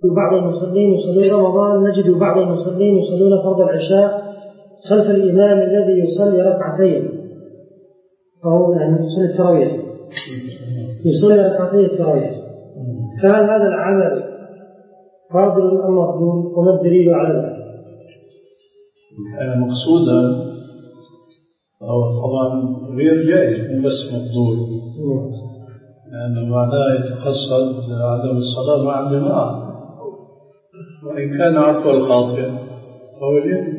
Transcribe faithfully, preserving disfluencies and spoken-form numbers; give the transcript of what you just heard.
بعض المصلين يصلون رمضان نجد بعض المصلين يصلون فرض العشاء خلف الإمام الذي يصلي ركعتين أو يعني يصلي التراويح يصلي ركعتين التراويح، فهل هذا العمل فاضل أم مفضول؟ وما الدليل على ذلك؟ مقصودا أو طبعا غير جائز مو بس مفضول، لأنه معناه يتقصد عدم الصلاة مع الجماعة، وإن كان عفو الخاطئ فهو